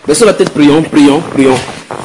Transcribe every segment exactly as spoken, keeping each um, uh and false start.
Baissons la tête, prions, prions, prions.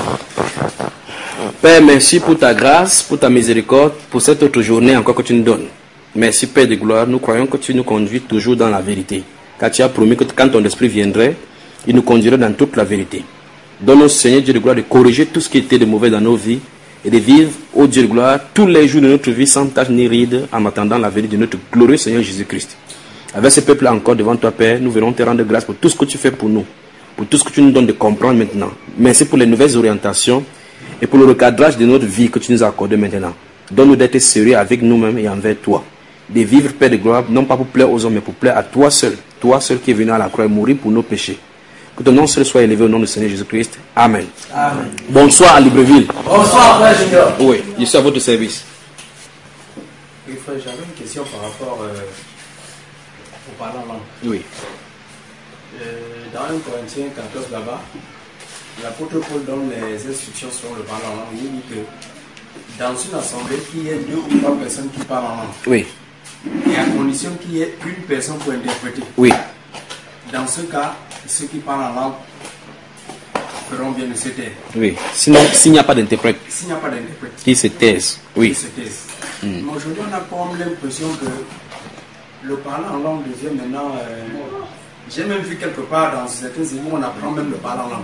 Père, merci pour ta grâce, pour ta miséricorde, pour cette autre journée encore que tu nous donnes. Merci Père de gloire, nous croyons que tu nous conduis toujours dans la vérité. Car tu as promis que quand ton esprit viendrait, il nous conduirait dans toute la vérité. Donne-nous, Seigneur Dieu de gloire, de corriger tout ce qui était de mauvais dans nos vies et de vivre, ô Dieu de gloire, tous les jours de notre vie sans tache ni ride, en attendant la vérité de notre glorieux Seigneur Jésus-Christ. Avec ce peuple encore devant toi, Père, nous venons te rendre grâce pour tout ce que tu fais pour nous, pour tout ce que tu nous donnes de comprendre maintenant. Merci pour les nouvelles orientations et pour le recadrage de notre vie que tu nous as accordé maintenant. Donne-nous d'être sérieux avec nous-mêmes et envers toi. De vivre, Père de gloire, non pas pour plaire aux hommes, mais pour plaire à toi seul. Toi seul qui est venu à la croix et mourir pour nos péchés. Que ton nom seul soit élevé au nom du Seigneur Jésus-Christ. Amen. Amen. Bonsoir à Libreville. Bonsoir, frère Junior. Oui, je suis à votre service. Oui, frère, j'avais une question par rapport euh, au parlant langue. Oui. Euh, dans un Corinthiens quatorze là-bas, l'apôtre Paul donne les instructions sur le parlant langue. Il dit que dans une assemblée, qu'il y ait deux ou trois personnes qui parlent en langue. Oui. Et à condition qu'il y ait une personne pour interpréter. Oui. Dans ce cas, ceux qui parlent en langue feront bien de se taire. Oui. Sinon, s'il n'y a pas d'interprète, S'il n'y a pas d'interprète, qui se taise. Oui. qui se taise. Mm. Mais aujourd'hui, on a comme l'impression que le parler en langue devient maintenant. Euh, J'ai même vu quelque part dans certains églises, on apprend même le parler en langue.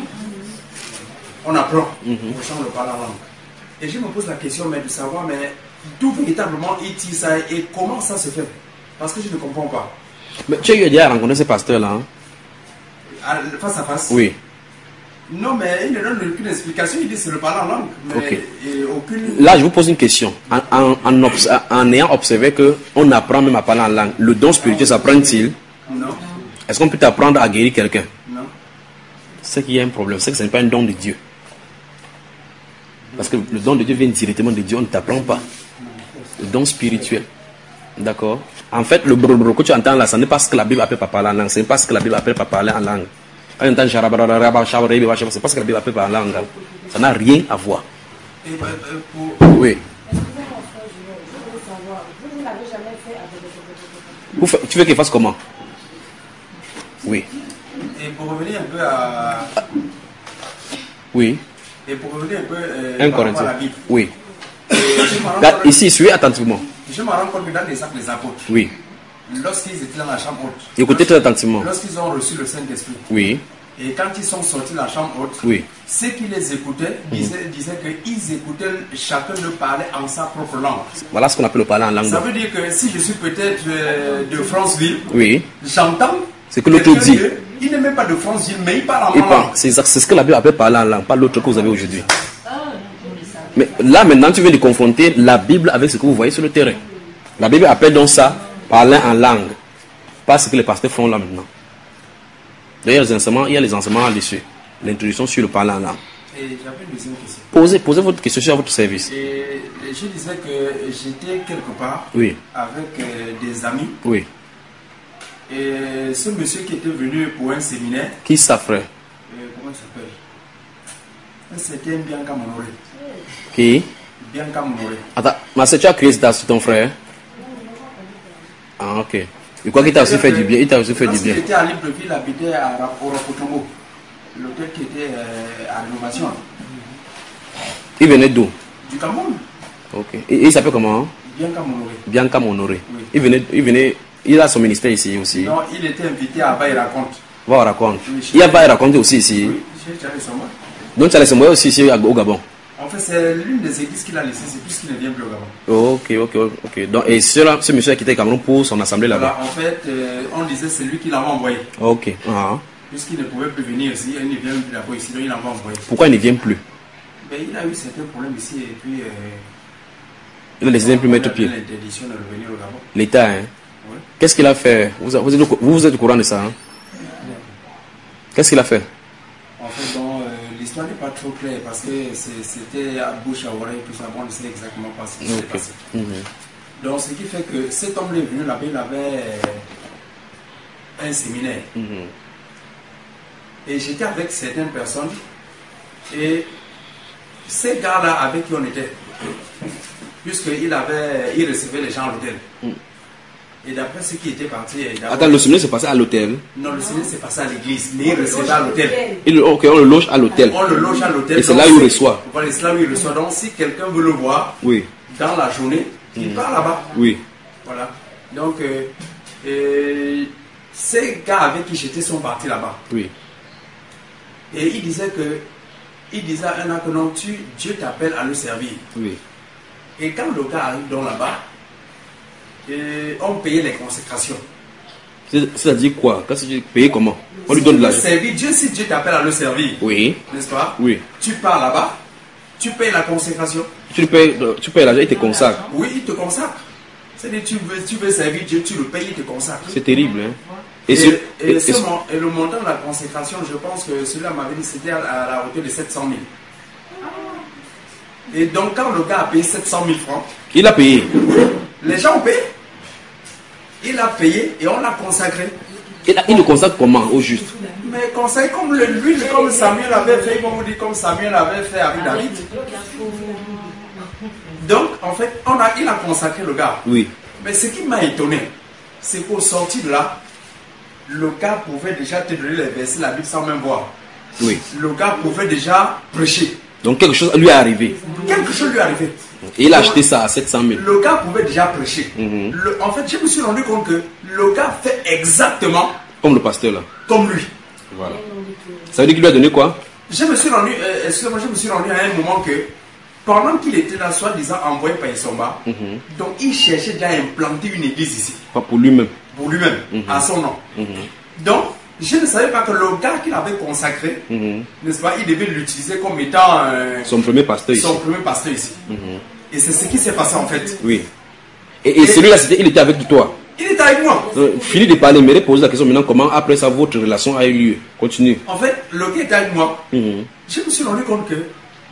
On apprend Mm-hmm. au champ le parler en langue. Et je me pose la question mais de savoir mais d'où véritablement il tire ça et comment ça se fait. Parce que je ne comprends pas. Mais tu as eu déjà rencontré ce pasteur-là, hein? À- Face à face. Oui. Non, mais il ne donne aucune explication, il dit c'est le parler en langue. Mais Ok. et aucune. Là, je vous pose une question. En, en, en, obs- en ayant observé qu'on apprend même à parler en langue, le don spirituel s'apprend-il? Non, Est-ce qu'on peut t'apprendre à guérir quelqu'un? non. C'est qu'il y a un problème, c'est que ce n'est pas un don de Dieu. Parce que le don de Dieu vient directement de Dieu, on ne t'apprend pas. Le don spirituel. D'accord? En fait, le brrr que tu entends là, ce n'est pas ce que la Bible appelle par parler en langue. Ce n'est pas ce que la Bible appelle par parler en langue. Quand tu entends charabarara, charabarara, c'est pas ce que la Bible appelle par langue. Ça n'a rien à voir. Et, euh, euh, pour... Oui. Vous fa- Tu veux qu'il fasse comment? Oui. Et pour revenir un peu à. Oui. Et pour revenir un peu euh, Un par rapport à la Corinthien. Bible. Oui. Et je me rends Là, compte- ici, suis attentivement. je me rends compte que dans les actes des apôtres, Oui. lorsqu'ils étaient dans la chambre haute, Écoutez très attentivement. lorsqu'ils ont reçu le Saint-Esprit, Oui. et quand ils sont sortis de la chambre haute, Oui. ceux qui les écoutaient disaient, disaient qu'ils écoutaient, chacun de parler en sa propre langue. Voilà ce qu'on appelle le parler en langue. Ça veut dire que si je suis peut-être euh, de Franceville, Oui. j'entends. C'est que l'autre quelqu'un dit. de- Il n'est même pas de Franceville, mais il parle en Et ma pas, langue. c'est c'est ce que la Bible appelle parler en langue, pas l'autre que vous avez aujourd'hui. Mais là maintenant, tu viens de confronter la Bible avec ce que vous voyez sur le terrain. La Bible appelle donc ça parler en langue, pas ce que les pasteurs font là maintenant. D'ailleurs, les enseignements, il y a les enseignements là-dessus, l'introduction sur le parler en langue. Et j'avais une deuxième question. Posez, posez votre question sur votre service. Et je disais que j'étais quelque part Oui, avec euh, des amis. oui. Et ce monsieur qui était venu pour un séminaire, Qui ça, frère? euh, comment il s'appelle? C'était Bianca Monoré. Qui? Bianca Monoré. Attends, mais c'est tu as créé ça sur ton frère? Ah, ok. Et quoi qu'il t'a aussi fait du bien? Il t'a aussi fait du Lorsqu'il bien. était à Libreville, il habitait à Oropotombo, l'hôtel qui était euh, à rénovation. Il venait d'où? Du Cameroun, Ok. Et, et il s'appelle comment? Bianca Monoré. Bianca Monoré. Oui. Il venait, il venait, il a son ministère ici aussi. Non, il était invité à Baye Raconte. Va, on raconte. Oui, Il y a pas raconter aussi ici. Oui, j'ai déjà laissé moi. Donc tu as laissé moi aussi ici au Gabon. En fait, c'est l'une des églises qu'il a laissées, c'est plus qu'il ne vient plus au Gabon. Ok, ok, ok. Donc, et ce, ce monsieur a quitté le Cameroun pour son assemblée là-bas. Voilà, en fait, euh, on disait c'est lui qui l'avait envoyé. Ok. Ah. Puisqu'il ne pouvait plus venir ici, il ne vient plus d'abord ici, donc il l'avait envoyé. Pourquoi il ne vient plus? Mais il a eu certains problèmes ici et puis. Euh, Il a décidé de ne plus on mettre a pied. eu l'interdiction de revenir au Gabon. L'État, hein. Ouais. Qu'est-ce qu'il a fait? Vous, vous, êtes, au- vous, vous êtes au courant de ça, hein? Qu'est-ce qu'il a fait? En fait, donc, euh, l'histoire n'est pas trop claire parce que c'est- c'était à bouche à oreille, tout ça, bon, on ne sait exactement pas ce qui s'est Ok. passé. Mhm. Donc, ce qui fait que cet homme est venu là-bas, il avait euh, un séminaire. Mhm. Et j'étais avec certaines personnes et ces gars-là avec qui on était, puisqu'il avait, il recevait les gens à l'hôtel. Mm. Et d'après ceux qui étaient partis... Attends, le séminaire s'est passé à l'hôtel? Non, le séminaire s'est passé à l'église, mais il recevait à l'hôtel. Ok, on le loge à l'hôtel. On le loge à l'hôtel. Et c'est là où il reçoit. Voilà, c'est là où il reçoit. Donc si quelqu'un veut le voir, oui, dans la journée, il mmh. part là-bas. Oui. Voilà. Donc, euh, euh, ces gars avec qui j'étais sont partis là-bas. Oui. Et il disait que, il disait à un an que non, tu, Dieu t'appelle à le servir. Oui. Et quand le gars arrive dans là-bas, et on payait les consécrations. C'est-à-dire quoi? Quand tu payes comment? On lui donne de l'argent. Dieu, si Dieu t'appelle à le servir, oui, n'est-ce pas? Oui. Tu pars là-bas, tu payes la consécration. Tu payes, tu payes l'argent, il te consacre. Oui, il te consacre. C'est-à-dire tu veux, tu veux servir Dieu, tu le payes, il te consacre. C'est terrible, hein? Et, et, et, et, et, et, ce, et le montant de la consécration, je pense que celui-là m'avait dit c'était à, à la hauteur de sept cent mille. Et donc quand le gars a payé sept cent mille francs, il a payé. Les gens ont payé. Il a payé et on l'a consacré. Il, il le consacre comment, au juste? Mais consacré comme le, lui, comme Samuel avait fait, comme on dit, comme Samuel avait fait avec David. Donc, en fait, on a, il a consacré le gars. Oui. Mais ce qui m'a étonné, c'est qu'au sorti de là, le gars pouvait déjà te donner les versets de la Bible sans même voir. Oui. Le gars pouvait déjà prêcher. Donc quelque chose lui est arrivé. Quelque chose lui est arrivé. Et il a acheté ça à sept cent mille. Le gars pouvait déjà prêcher. Mm-hmm. Le, en fait, je me suis rendu compte que le gars fait exactement comme le pasteur là. Comme lui. Voilà. Ça veut dire qu'il lui a donné quoi? Je me suis rendu, euh, excusez-moi, je me suis rendu à un moment que pendant qu'il était là, soi-disant envoyé par Isomba, mm-hmm. donc il cherchait déjà à implanter une église ici. Pas pour lui-même. Pour lui-même, mm-hmm. à son nom. Mm-hmm. Donc, je ne savais pas que le gars qu'il avait consacré, mm-hmm. n'est-ce pas, il devait l'utiliser comme étant euh, son premier pasteur son ici. Premier pasteur ici. Mm-hmm. Et c'est ce qui s'est passé en fait. Oui. Et, et, et celui-là, il était avec toi. Il était avec moi. Donc, fini de parler, mais poser la question maintenant comment après ça votre relation a eu lieu. Continue. En fait, le gars était avec moi. Mm-hmm. Je me suis rendu compte que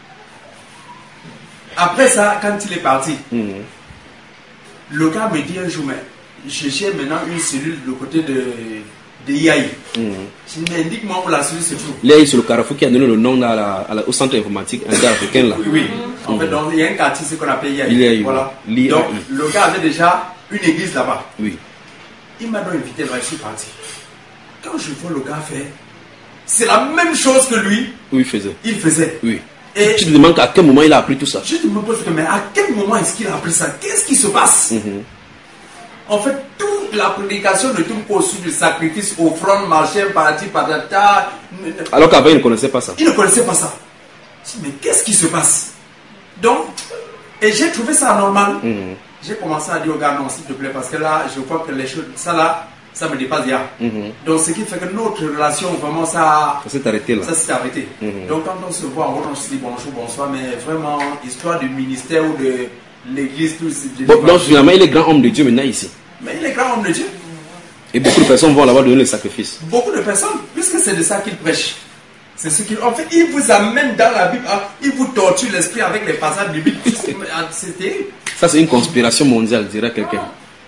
après ça, quand il est parti, mm-hmm. le gars me dit un jour, mais je cherche maintenant une cellule de côté de, de I A I. Mm-hmm. Je dis, mais indique-moi où la cellule se trouve. L'I A I, c'est le carrefour qui a donné le nom à la, à la, au centre informatique inter-africain là. Oui, oui. Mm-hmm. En fait, donc, il y a un quartier, c'est qu'on appelle I A I. I A I. Voilà. I A I. Donc, le gars avait déjà une église là-bas. Oui. Il m'a donc invité là, je suis parti. Quand je vois le gars faire, c'est la même chose que lui. Oui, il faisait. Il faisait. Oui. Et tu te demandes à quel moment il a appris tout ça. Je te me pose, mais à quel moment est-ce qu'il a appris ça? Qu'est-ce qui se passe? Mm-hmm. En fait, toute la prédication ne tourne qu'au sujet du sacrifice, offrande, marché, parti, patata. Alors qu'avant, il ne connaissait pas ça. Il ne connaissait pas ça. Je dis, mais qu'est-ce qui se passe? Donc, et j'ai trouvé ça normal. Mm-hmm. J'ai commencé à dire au gars, non, s'il te plaît, parce que là, je vois que les choses, ça là, ça me dépasse hier. Mm-hmm. Donc, ce qui fait que notre relation, vraiment, ça... Ça s'est arrêté là. Ça s'est arrêté. Mm-hmm. Donc, quand on se voit, on se dit bonjour, bonsoir, mais vraiment, histoire du ministère ou de l'église, tout ça. Bon, donc, finalement, il est grand homme de Dieu maintenant ici. Mais il est grand homme de Dieu. Et beaucoup de personnes vont là-bas donner le sacrifice. Beaucoup de personnes, puisque c'est de ça qu'il prêche. C'est ce qu'il... En fait, il vous amène dans la Bible, il vous torture l'esprit avec les passages bibliques. C'est terrible. Ça, c'est une conspiration mondiale, dirait quelqu'un.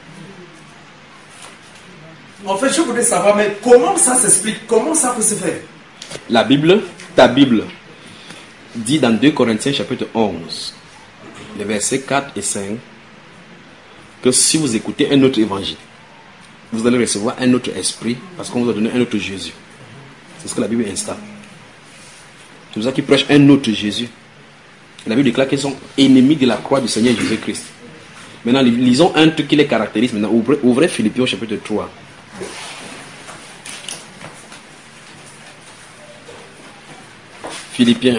En fait, je voudrais savoir, mais comment ça s'explique? Comment ça peut se faire? La Bible, ta Bible, dit dans deux Corinthiens chapitre onze, les versets quatre et cinq, que si vous écoutez un autre évangile, vous allez recevoir un autre esprit, parce qu'on vous a donné un autre Jésus. C'est ce que la Bible installe. C'est pour ça qu'ils prêchent un autre Jésus. La Bible déclare qu'ils sont ennemis de la croix du Seigneur Jésus-Christ. Maintenant, lisons un truc qui les caractérise. Maintenant, ouvrez, ouvrez Philippiens au chapitre trois. Philippiens.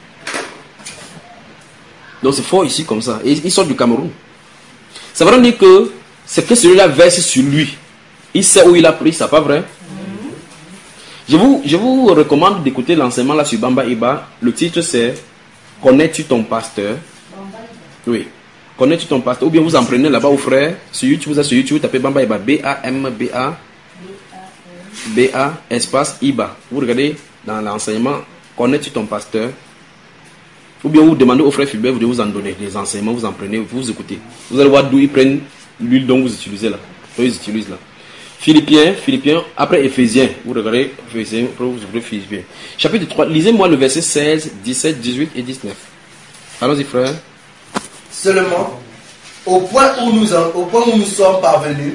Donc c'est fort ici comme ça. Et ils sortent du Cameroun. Ça veut dire que c'est que celui-là verse sur lui. Il sait où il a pris, c'est pas vrai? Je vous, je vous recommande d'écouter l'enseignement là sur Bamba Iba. Le titre c'est Connais-tu ton pasteur? Oui. Connais-tu ton pasteur? Ou bien vous en prenez là-bas au frère. Sur YouTube, vous êtes sur YouTube, vous tapez Bamba Iba. B A M B A B A espace Iba. Vous regardez dans l'enseignement Connais-tu ton pasteur? Ou bien vous demandez au frère Philbert de vous en donner des enseignements, vous en prenez, vous écoutez. Vous allez voir d'où ils prennent l'huile dont vous utilisez là. Dont ils utilisent là. Philippiens, Philippiens, après Éphésiens. Vous regardez Éphésiens, après vous ouvrez Philippiens. Chapitre trois, lisez-moi le verset seize, dix-sept, dix-huit et dix-neuf. Allons-y frère. Seulement, au point où nous, en, au point où nous sommes parvenus,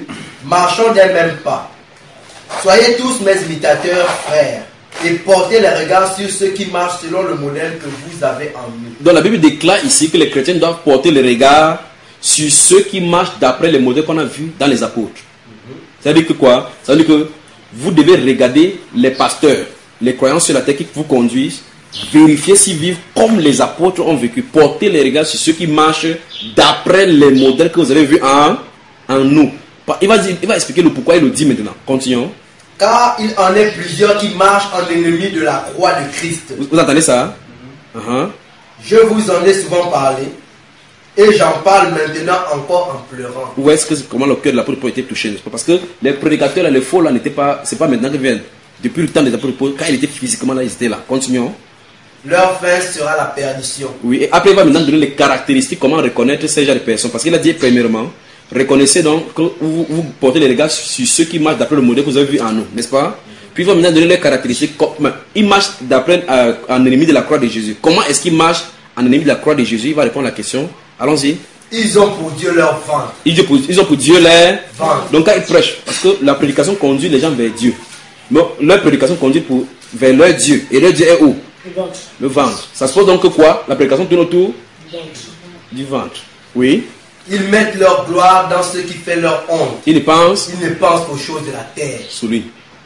marchons d'un même pas. Soyez tous mes imitateurs, frères, et portez les regards sur ceux qui marchent selon le modèle que vous avez en nous. Donc la Bible déclare ici que les chrétiens doivent porter les regards sur ceux qui marchent d'après les modèles qu'on a vus dans les apôtres. Mm-hmm. C'est-à-dire que quoi? C'est-à-dire que vous devez regarder les pasteurs, les croyants sur la terre qui vous conduisent, vérifier s'ils vivent comme les apôtres ont vécu. Portez les regards sur ceux qui marchent d'après les modèles que vous avez vus en, en nous. Il va, dire, il va expliquer le pourquoi il le dit maintenant. Continuons. Car il en est plusieurs qui marchent en ennemis de la croix de Christ. Vous, vous entendez ça? Mm-hmm. uh-huh. Je vous en ai souvent parlé. Et j'en parle maintenant encore en pleurant. Où est-ce que comment le cœur de l'apôtre Paul était touché, n'est-ce pas? Parce que les prédicateurs, là, les faux, là, n'étaient pas. C'est pas maintenant qu'ils viennent. Depuis le temps des apôtres Paul, quand il était physiquement là, ils étaient là. Continuons. Leur fin sera la perdition. Oui, et après il va maintenant donner les caractéristiques, comment reconnaître ces genres de personnes. Parce qu'il a dit premièrement, reconnaissez donc que vous, vous portez les regards sur ceux qui marchent d'après le modèle que vous avez vu en nous, n'est-ce pas? Puis il va maintenant donner les caractéristiques. Ils marchent d'après euh, en ennemi de la croix de Jésus. Comment est-ce qu'ils marchent en ennemi de la croix de Jésus? Il va répondre à la question. Allons-y. Ils ont pour Dieu leur ventre. Ils ont pour, ils ont pour Dieu leur ventre. Donc quand ils prêchent, parce que la prédication conduit les gens vers Dieu. Mais leur prédication conduit pour, vers leur Dieu. Et leur Dieu est où? Le ventre. Le ventre. Ça se pose donc que quoi? La prédication tourne autour du ventre. Oui. Ils mettent leur gloire dans ce qui fait leur honte. Ils ne pensent. Ils ne pensent qu'aux choses de la terre. Sous lui.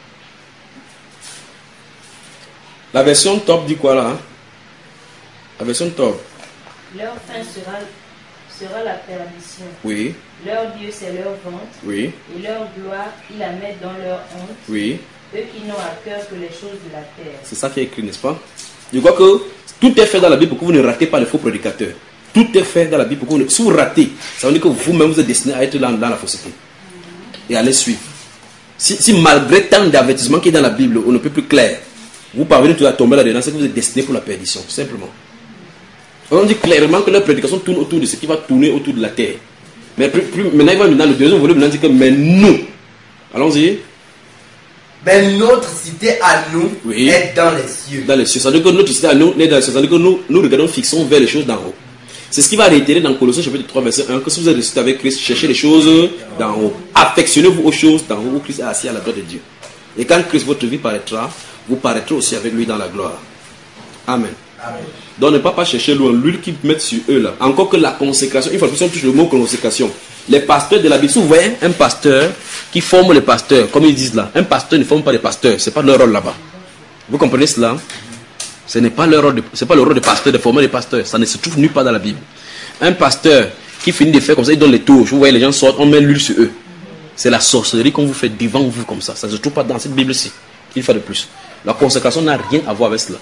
La version top dit quoi là? Hein? La version top. Leur fin sera, sera la perdition. Oui. Leur Dieu, c'est leur ventre. Oui. Et leur gloire, ils la mettent dans leur honte. Oui. Eux qui n'ont à cœur que les choses de la terre. C'est ça qui est écrit, n'est-ce pas? Je crois que tout est fait dans la Bible pour que vous ne ratez pas les faux prédicateurs. Tout est fait dans la Bible pour que vous ne... Si vous ratez, ça veut dire que vous-même vous êtes destiné à être dans, dans la fausseté. Et à les suivre. Si, si malgré tant d'avertissements qui est dans la Bible, on ne peut plus clair, vous parvenez tout à tomber là-dedans, c'est que vous êtes destiné pour la perdition, simplement. On dit clairement que leur prédication tourne autour de ce qui va tourner autour de la terre. Mais plus, plus, maintenant, il va dans le deuxième volet, maintenant, il dit que mais nous, allons-y. Mais notre cité à nous oui. est dans les cieux. Dans les cieux. Ça veut dire que notre cité à nous est dans les cieux. Ça veut dire que nous, nous regardons, fixons vers les choses d'en haut. C'est ce qui va réitérer dans Colossiens chapitre trois, verset un, que si vous êtes ressuscité avec Christ, cherchez les choses d'en haut. Affectionnez-vous aux choses d'en haut où Christ est assis à la droite de Dieu. Et quand Christ, votre vie paraîtra, vous paraîtrez aussi avec lui dans la gloire. Amen. Amen. Donc ne pas, pas chercher l'huile, l'huile qu'ils mettent sur eux là. Encore que la consécration, il faut que on touche le mot consécration. Les pasteurs de la Bible, si vous voyez un pasteur qui forme les pasteurs, comme ils disent là, un pasteur ne forme pas les pasteurs, c'est pas leur rôle là-bas. Vous comprenez cela? Ce n'est pas leur rôle, de, c'est pas le rôle des pasteurs de former les pasteurs. Ça ne se trouve nulle part dans la Bible. Un pasteur qui finit de faire comme ça, il donne les touches. Vous voyez, les gens sortent, on met l'huile sur eux. C'est la sorcellerie qu'on vous fait devant vous comme ça. Ça ne se trouve pas dans cette Bible-ci. Il faut de plus. La consécration n'a rien à voir avec cela.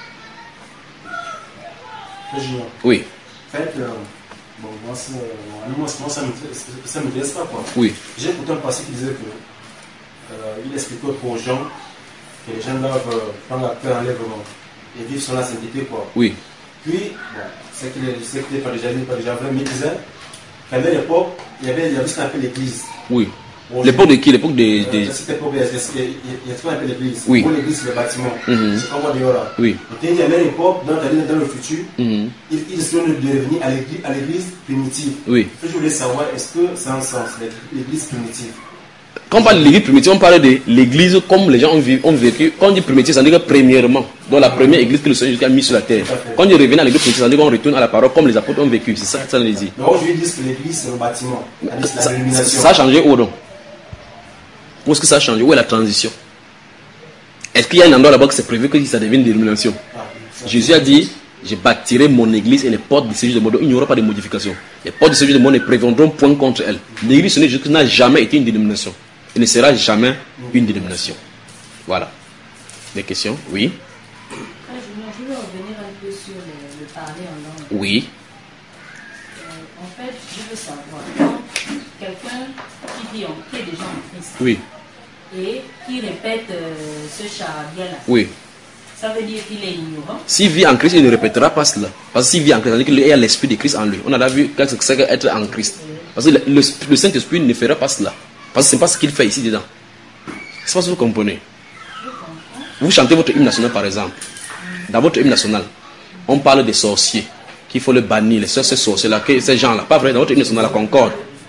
Oui. En fait, euh, bon, moi, ça, moi, ça ne m'intéresse pas. Quoi. Oui. J'ai écouté un passage qui disait que euh, il expliquait aux gens que les gens doivent euh, prendre la paix en lèvement et vivre sur la sainteté. Quoi. Oui. Puis, bon, c'est qu'il n'est pas déjà, pas déjà vrai, mais il disait qu'à l'époque, il y avait, il y avait ce qu'on appelle l'église. Oui. Bon, l'époque de qui? L'époque des... Euh, des... Cette époque, il y a ce qu'on appelle l'église. Oui. Pour l'église, c'est le bâtiment. Mm-hmm. C'est comme on dit là. Oui. Donc, il y a une époque, dans, dans le futur, mm-hmm. ils, ils sont de revenir à l'église, à l'église primitive. Oui. Je voulais savoir, est-ce que c'est un sens, l'église primitive? Quand on parle de l'église primitive, on parle de l'église comme les gens ont, vu, ont vécu. Quand on dit primitive, ça veut dire que premièrement, dans la première église que le Seigneur a mis sur la terre. Quand on revient à l'église primitive, ça veut dire qu'on retourne à la parole comme les apôtres ont vécu. C'est ça que ça veut dire. Non, je vais dire que l'église, c'est le bâtiment. Ça, ça, ça a changé où donc? Où est-ce que ça a changé? Où est la transition? Est-ce qu'il y a un endroit là-bas que c'est prévu que ça devienne une dénomination? Ah, Jésus a dit, je bâtirai mon église et les portes de séjour de mon. Il n'y aura pas de modification. Les portes de séjour de mon ne préviendront point contre elle. L'église n'a jamais été une dénomination. Elle ne sera jamais une dénomination. Voilà. Des questions? Oui. Ah, je veux revenir un peu sur le, le parler en langue. Oui. Euh, en fait, je veux savoir, quand quelqu'un qui, vit en, qui est déjà en Christ oui. et qui répète euh, ce charabia-là, oui. ça veut dire qu'il est ignorant. S'il vit en Christ, il ne répétera pas cela. Parce que s'il vit en Christ, il y a l'Esprit de Christ en lui. On a vu ce que c'est qu'être en Christ. Parce que le, le, le Saint-Esprit ne fera pas cela. Parce que ce n'est pas ce qu'il fait ici dedans. C'est pas ce que vous comprenez. Vous chantez votre hymne national par exemple. Dans votre hymne national, on parle des sorciers, qu'il faut le bannir, les sorciers là, ces gens-là. Pas vrai, dans votre hymne national, la concorde.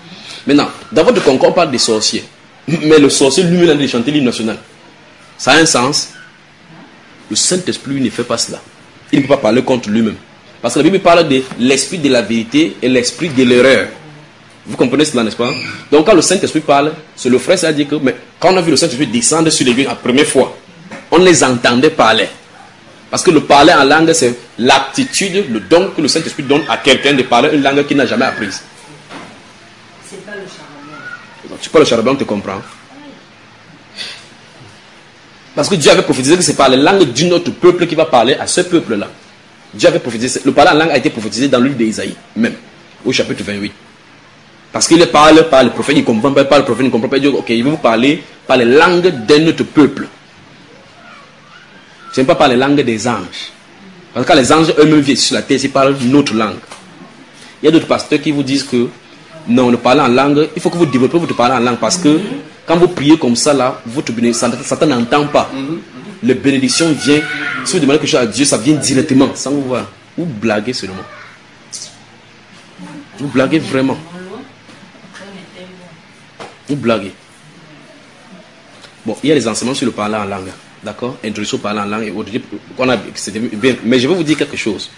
Maintenant, dans votre concours, on parle des sorciers. Mais le sorcier lui-même a dit de chanter l'hymne national. Ça a un sens. Le Saint-Esprit ne fait pas cela. Il ne peut pas parler contre lui-même. Parce que la Bible parle de l'esprit de la vérité et l'esprit de l'erreur. Vous comprenez cela, n'est-ce pas? Donc quand le Saint-Esprit parle, c'est le frère qui a dit que mais quand on a vu le Saint-Esprit descendre sur l'église la première fois, on les entendait parler. Parce que le parler en langue, c'est l'aptitude, le don que le Saint-Esprit donne à quelqu'un de parler une langue qu'il n'a jamais apprise. C'est pas le charbon. Tu parles le charbon, on te comprend. Parce que Dieu avait prophétisé que c'est par la langue d'un autre peuple qui va parler à ce peuple-là. Dieu avait prophétisé. Le parler en langue a été prophétisé dans le livre d'Ésaïe, même, au chapitre vingt-huit. Parce qu'il parle par le prophète, il ne comprend pas, par le prophète, il ne comprend pas. Il dit, ok, il va vous parler par les langues d'un autre peuple. Ce n'est pas par les langues des anges. Parce que quand les anges eux-mêmes viennent sur la terre, ils parlent notre langue. Il y a d'autres pasteurs qui vous disent que non, le parler en langue, il faut que vous développez votre parler en langue parce que quand vous priez comme ça, là, votre bénédiction, Satan n'entend pas. Les bénédictions viennent. Si vous demandez quelque chose à Dieu, ça vient directement, sans vous voir. Vous blaguez seulement. Vous blaguez vraiment. Vous blaguez. Bon, il y a les enseignements sur le parler en langue. D'accord? Introduction au parler en langue et autres. On a, bien, mais je vais vous dire quelque chose.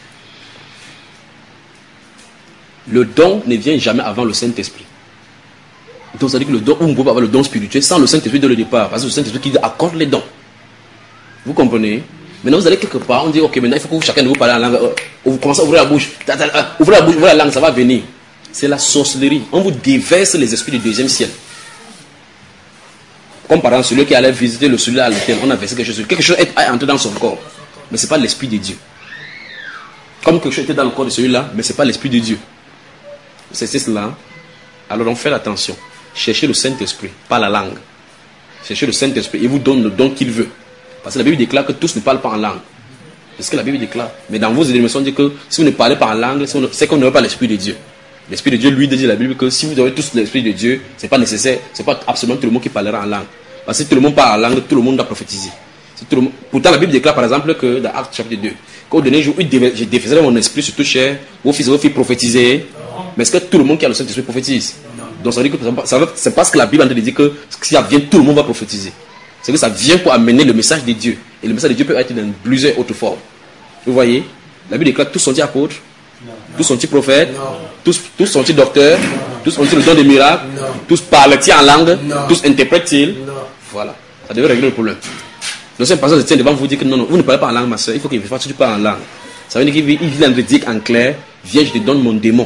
Le don ne vient jamais avant le Saint-Esprit. Donc ça veut dire que le don, on ne peut pas avoir le don spirituel sans le Saint-Esprit dès le départ. Parce que le Saint-Esprit qui accorde les dons. Vous comprenez? Maintenant vous allez quelque part, on dit ok, maintenant il faut que vous, chacun de vous parle en langue. Vous commencez à ouvrir la bouche. Ouvrez la bouche, ouvrez la langue, ça va venir. C'est la sorcellerie. On vous déverse les esprits du deuxième ciel. Comme par exemple celui qui allait visiter le celui à l'hôtel, on a versé quelque chose. Quelque chose est entré dans son corps. Mais ce n'est pas l'esprit de Dieu. Comme quelque chose était dans le corps de celui-là, mais ce n'est pas l'esprit de Dieu. C'est cela. Alors on fait attention. Cherchez le Saint-Esprit, pas la langue. Cherchez le Saint-Esprit. Il vous donne le don qu'il veut. Parce que la Bible déclare que tous ne parlent pas en langue. C'est ce que la Bible déclare. Mais dans vos éléments, on dit que si vous ne parlez pas en langue, c'est qu'on n'aurait pas l'Esprit de Dieu. L'Esprit de Dieu, lui, dit la Bible que si vous avez tous l'Esprit de Dieu, ce n'est pas nécessaire. Ce n'est pas absolument tout le monde qui parlera en langue. Parce que si tout le monde parle en langue, tout le monde doit prophétiser. Si tout le monde... Pourtant, la Bible déclare par exemple que dans Actes chapitre deux, qu'au dernier jour, je défaiserai mon esprit sur tout chair, vos fils et vos filles prophétiser. Mais est-ce que tout le monde qui a le Saint-Esprit prophétise? Donc ça veut dire que c'est parce que la Bible en train de dire que si ça vient, tout le monde va prophétiser. C'est que ça vient pour amener le message de Dieu. Et le message de Dieu peut être dans plusieurs autres formes. Vous voyez? La Bible déclare tous sont-ils apôtres? Tous sont-ils prophètes? Tous, tous sont-ils docteurs? Tous ont-ils le don des miracles? Tous parlent-ils en langue? Tous interprètent-ils? Voilà. Ça devrait régler le problème. Donc c'est un pasteur qui tient devant vous dire que non, non, vous ne parlez pas en langue, ma soeur. Il faut qu'il fasse que tu parles en langue. Ça veut dire qu'il vient de dire en clair, viens, je te donne mon démon.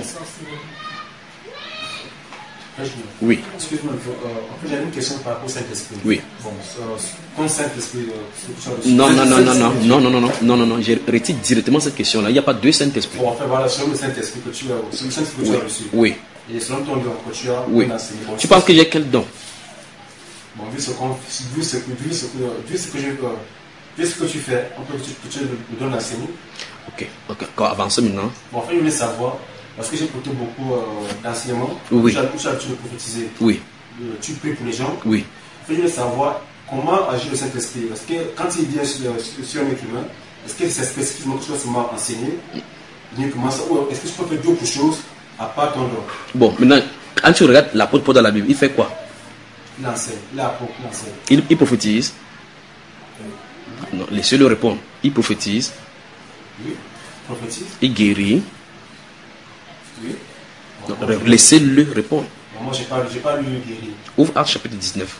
Oui. Excuse-moi, euh, en fait, j'avais une question par rapport au Saint-Esprit. Oui. Bon, euh, quand Saint-Esprit. Euh, non, non, non, non, non, non, non, non, non, non, non, non, je retire directement cette question-là. Il n'y a pas deux Saint-Esprits. Bon, en fait, voilà, selon le Saint-Esprit que tu as, selon le Saint-Esprit que tu as reçu. Oui. Et selon ton don que tu as, oui. Bon, tu penses que j'ai quel don? Bon, vu ce, vu ce, vu ce, vu ce que j'ai. Euh, vu ce que tu fais, on peut que tu, que tu me donnes l'enseignement. Ok, ok, quand avançons maintenant. Bon, en fait, je voulais savoir. Parce que j'ai écouté beaucoup euh, d'enseignements. Oui. Tu as l'habitude de prophétiser. Oui. Euh, tu pries pour les gens. Oui. En fait, je voulais savoir comment agit le Saint-Esprit. Parce que quand il vient sur, sur un être humain, est-ce que c'est spécifiquement que tu dois seulement enseigner? Uniquement ça, ou est-ce que tu peux faire d'autres choses à part ton don? Bon, maintenant, quand tu regardes l'apôtre Paul dans la Bible, il fait quoi? Il enseigne. L'apôtre, il enseigne. Il, il prophétise. Non, laissez-le répondre. Il prophétise. Oui. Prophétise. Il guérit. Oui. Bon, laissez-le répondre. Bon, moi, je n'ai pas, pas lu le guérir. Ouvre Actes chapitre dix-neuf.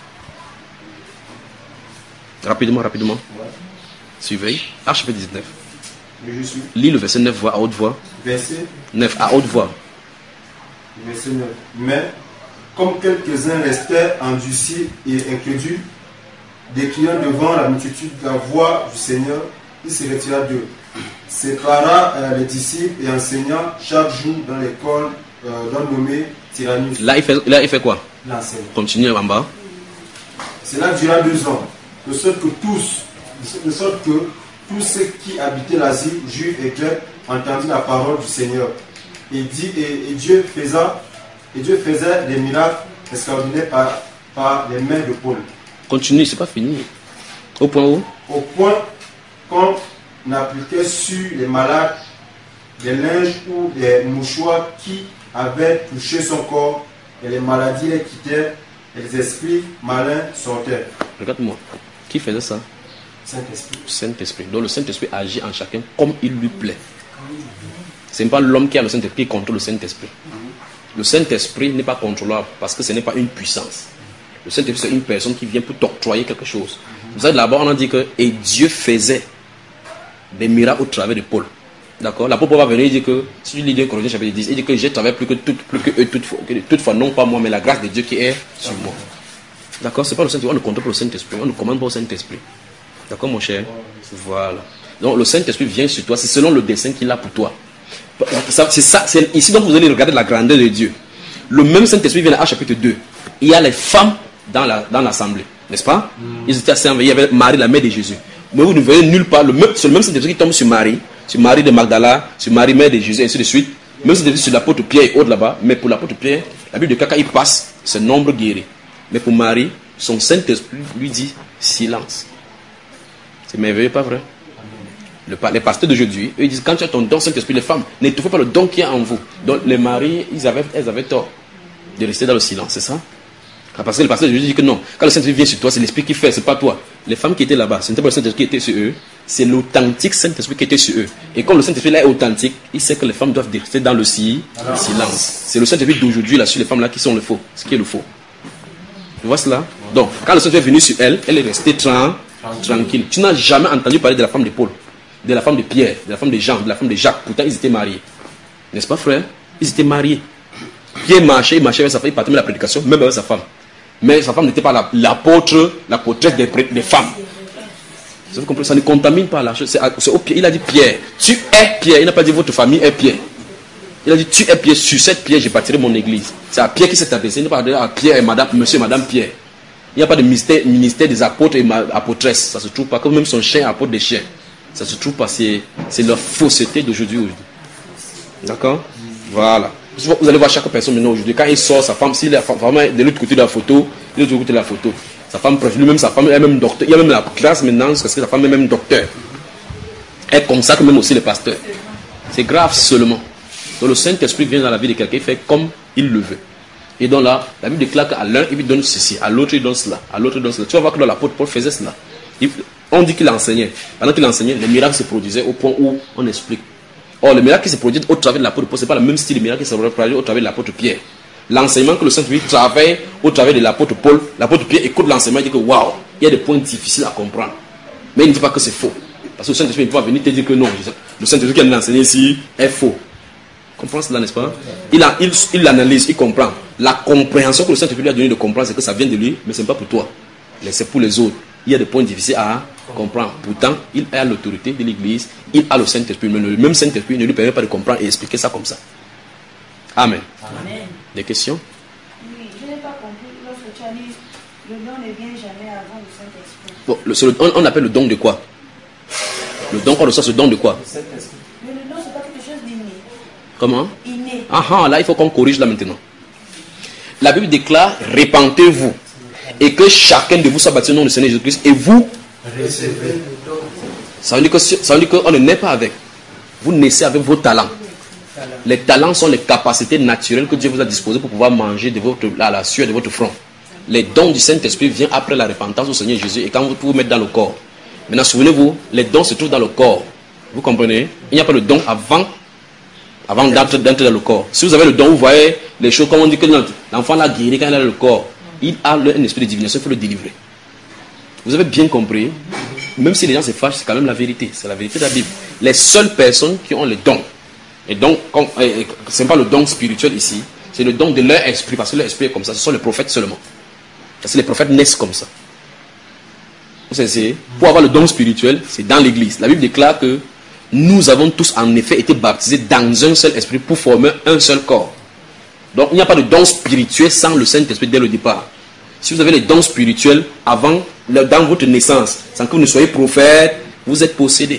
Rapidement, rapidement. Ouais. Suivez. Actes chapitre dix-neuf. Oui, je suis. Lis le verset neuf voix, à haute voix. Verset neuf à haute voix. Verset neuf. Mais, comme quelques-uns restaient endurcis et incrédules, décriant devant la multitude la voix du Seigneur, il se retira d'eux. Sépara euh, les disciples et enseignant chaque jour dans l'école euh, d'un nommé Tyrannus. Là il, fait, là, il fait quoi? L'enseigne. Continue en bas. Cela dura deux ans, de sorte que tous, de sorte que tous ceux qui habitaient l'Asie, juifs et grecs, entendirent la parole du Seigneur. Et, dit, et, et, Dieu faisait, et Dieu faisait des miracles extraordinaires par, par les mains de Paul. Continue, c'est pas fini. Au point où? Au point qu'on appliquait sur les malades des linges ou des mouchoirs qui avaient touché son corps, et les maladies les quittèrent, et les esprits malins sortaient. Regarde-moi. Qui faisait ça? Saint-Esprit. Saint-Esprit. Donc le Saint-Esprit agit en chacun comme il lui plaît. Ce n'est pas l'homme qui a le Saint-Esprit qui contrôle le Saint-Esprit. Le Saint-Esprit n'est pas contrôlable parce que ce n'est pas une puissance. Le Saint-Esprit, c'est une personne qui vient pour t'octroyer quelque chose. Vous savez, là-bas, on a dit que et Dieu faisait des miracles au travers de Paul. D'accord? L'apôtre va venir et dire que, si tu lis deux Corinthiens chapitre dix, il dit que j'ai travaillé plus que, tout, plus que eux, toutefois, toutefois, non pas moi, mais la grâce de Dieu qui est sur moi. D'accord? C'est pas le Saint-Esprit, on ne contrôle pas le Saint-Esprit, on ne commande pas au Saint-Esprit. D'accord, mon cher? Voilà. Donc, le Saint-Esprit vient sur toi, c'est selon le dessein qu'il a pour toi. C'est ça, c'est ici donc vous allez regarder la grandeur de Dieu. Le même Saint-Esprit vient à chapitre deux. Il y a les femmes dans la dans l'assemblée, n'est-ce pas? Mm. Ils étaient assemblés, il y avait Marie, la mère de Jésus. Mais vous ne voyez nulle part, c'est le même Saint-Esprit qui tombe sur Marie, sur Marie de Magdala, sur Marie, mère de Jésus, et ainsi de suite. Même Saint-Esprit sur l'apôtre Pierre et autres là-bas. Mais pour l'apôtre Pierre, la Bible de Caca, il passe, c'est nombre guéri. Mais pour Marie, son Saint-Esprit lui dit silence. C'est merveilleux, pas vrai? Le, les pasteurs d'aujourd'hui, eux ils disent quand tu as ton don Saint-Esprit, les femmes, n'étouffez pas le don qui est en vous. Donc les maris, ils avaient, elles avaient tort de rester dans le silence, c'est ça? Parce que le pasteur d'aujourd'hui dit que non, quand le Saint-Esprit vient sur toi, c'est l'Esprit qui fait, c'est pas toi. Les femmes qui étaient là-bas, ce n'était pas le Saint-Esprit qui était sur eux, c'est l'authentique Saint-Esprit qui était sur eux. Et comme le Saint-Esprit là est authentique, il sait que les femmes doivent rester dans le silence. C'est le Saint-Esprit d'aujourd'hui là sur les femmes là qui sont le faux, ce qui est le faux. Tu vois cela? Donc, quand le Saint-Esprit est venu sur elle, elle est restée tra tranquille. Tu n'as jamais entendu parler de la femme de Paul, de la femme de Pierre, de la femme de Jean, de la femme de Jacques. Pourtant, ils étaient mariés. N'est-ce pas, frère? Ils étaient mariés. Pierre marchait, il marchait avec sa femme, il partait de la prédication, même avec sa femme. Mais sa femme n'était pas l'apôtre, l'apôtresse des, des femmes. Vous comprenez? Ça ne contamine pas la chose. C'est au Pierre. Il a dit Pierre, tu es Pierre. Il n'a pas dit votre famille est Pierre. Il a dit tu es Pierre, sur cette pierre, j'ai bâtirai mon église. C'est à Pierre qui s'est adressé. Il n'a pas dit à Pierre et madame, monsieur et madame Pierre. Il n'y a pas de ministère, ministère des apôtres et apôtresses. Ça ne se trouve pas. Comme même son chien apôtre des chiens. Ça ne se trouve pas. C'est leur fausseté d'aujourd'hui. D'accord? Voilà. Vous allez voir chaque personne maintenant aujourd'hui. Quand il sort, sa femme, s'il est de l'autre côté de la photo, de l'autre côté de la photo, sa femme préfère lui-même, sa femme est même docteur. Il y a même la classe maintenant, parce que sa femme est même docteur. Elle consacre même aussi les pasteurs. C'est grave seulement. Donc le Saint-Esprit vient dans la vie de quelqu'un, il fait comme il le veut. Et donc là, la Bible déclare qu'à l'un, il lui donne ceci, à l'autre, il donne cela, à l'autre, il donne cela. Tu vas voir que dans l'apôtre Paul faisait cela. Il, on dit qu'il enseignait. Pendant qu'il enseignait, les miracles se produisaient au point où on explique. Or, le miracle qui se produit au travers de l'apôtre Paul, ce n'est pas le même style de miracle qui se produit au travers de l'apôtre Pierre. L'enseignement que le Saint-Esprit travaille au travers de l'apôtre Paul, l'apôtre Pierre écoute l'enseignement et dit que waouh, il y a des points difficiles à comprendre. Mais il ne dit pas que c'est faux. Parce que le Saint-Esprit ne peut pas venir te dire que non, le Saint-Esprit qui a enseigné ici est faux. Comprends cela, n'est-ce pas? Il, a, il, il l'analyse, il comprend. La compréhension que le Saint-Esprit lui a donné de comprendre, c'est que ça vient de lui, mais ce n'est pas pour toi. C'est pour les autres. Il y a des points difficiles à comprendre. Pourtant, il a l'autorité de l'Église, il a le Saint-Esprit. Mais le même Saint-Esprit ne lui permet pas de comprendre et expliquer ça comme ça. Amen. Amen. Des questions? Oui, je n'ai pas compris lorsque tu as dit le don ne vient jamais avant le Saint-Esprit. Bon, le, on, on appelle le don de quoi? Le don qu'on reçoit, ce don de quoi? Mais le don, ce n'est pas quelque chose d'inné. Comment? Inné. Ah ah, là, il faut qu'on corrige là maintenant. La Bible déclare, répentez-vous. Et que chacun de vous soit baptisé au nom du Seigneur Jésus-Christ. Et vous recevez le don. Ça veut dire que ça veut dire qu'on ne naît pas avec. Vous naissez avec vos talents. Les talents sont les capacités naturelles que Dieu vous a disposées pour pouvoir manger de votre, à la sueur de votre front. Les dons du Saint-Esprit viennent après la repentance au Seigneur Jésus et quand vous pouvez mettre dans le corps. Maintenant, souvenez-vous, les dons se trouvent dans le corps. Vous comprenez? Il n'y a pas de don avant, avant d'entrer dans le corps. Si vous avez le don, vous voyez les choses comme on dit que l'enfant l'a guéri quand il a le corps. Il a un esprit de divination, il faut le délivrer. Vous avez bien compris? Même si les gens se fâchent, c'est quand même la vérité. C'est la vérité de la Bible. Les seules personnes qui ont les dons, et donc, ce n'est pas le don spirituel ici, c'est le don de leur esprit, parce que leur esprit est comme ça, ce sont les prophètes seulement. Parce que les prophètes naissent comme ça. Vous savez, pour avoir le don spirituel, c'est dans l'église. La Bible déclare que nous avons tous en effet été baptisés dans un seul esprit pour former un seul corps. Donc il n'y a pas de don spirituel sans le Saint-Esprit dès le départ. Si vous avez les dons spirituels avant, dans votre naissance, sans que vous ne soyez prophète, vous êtes possédé.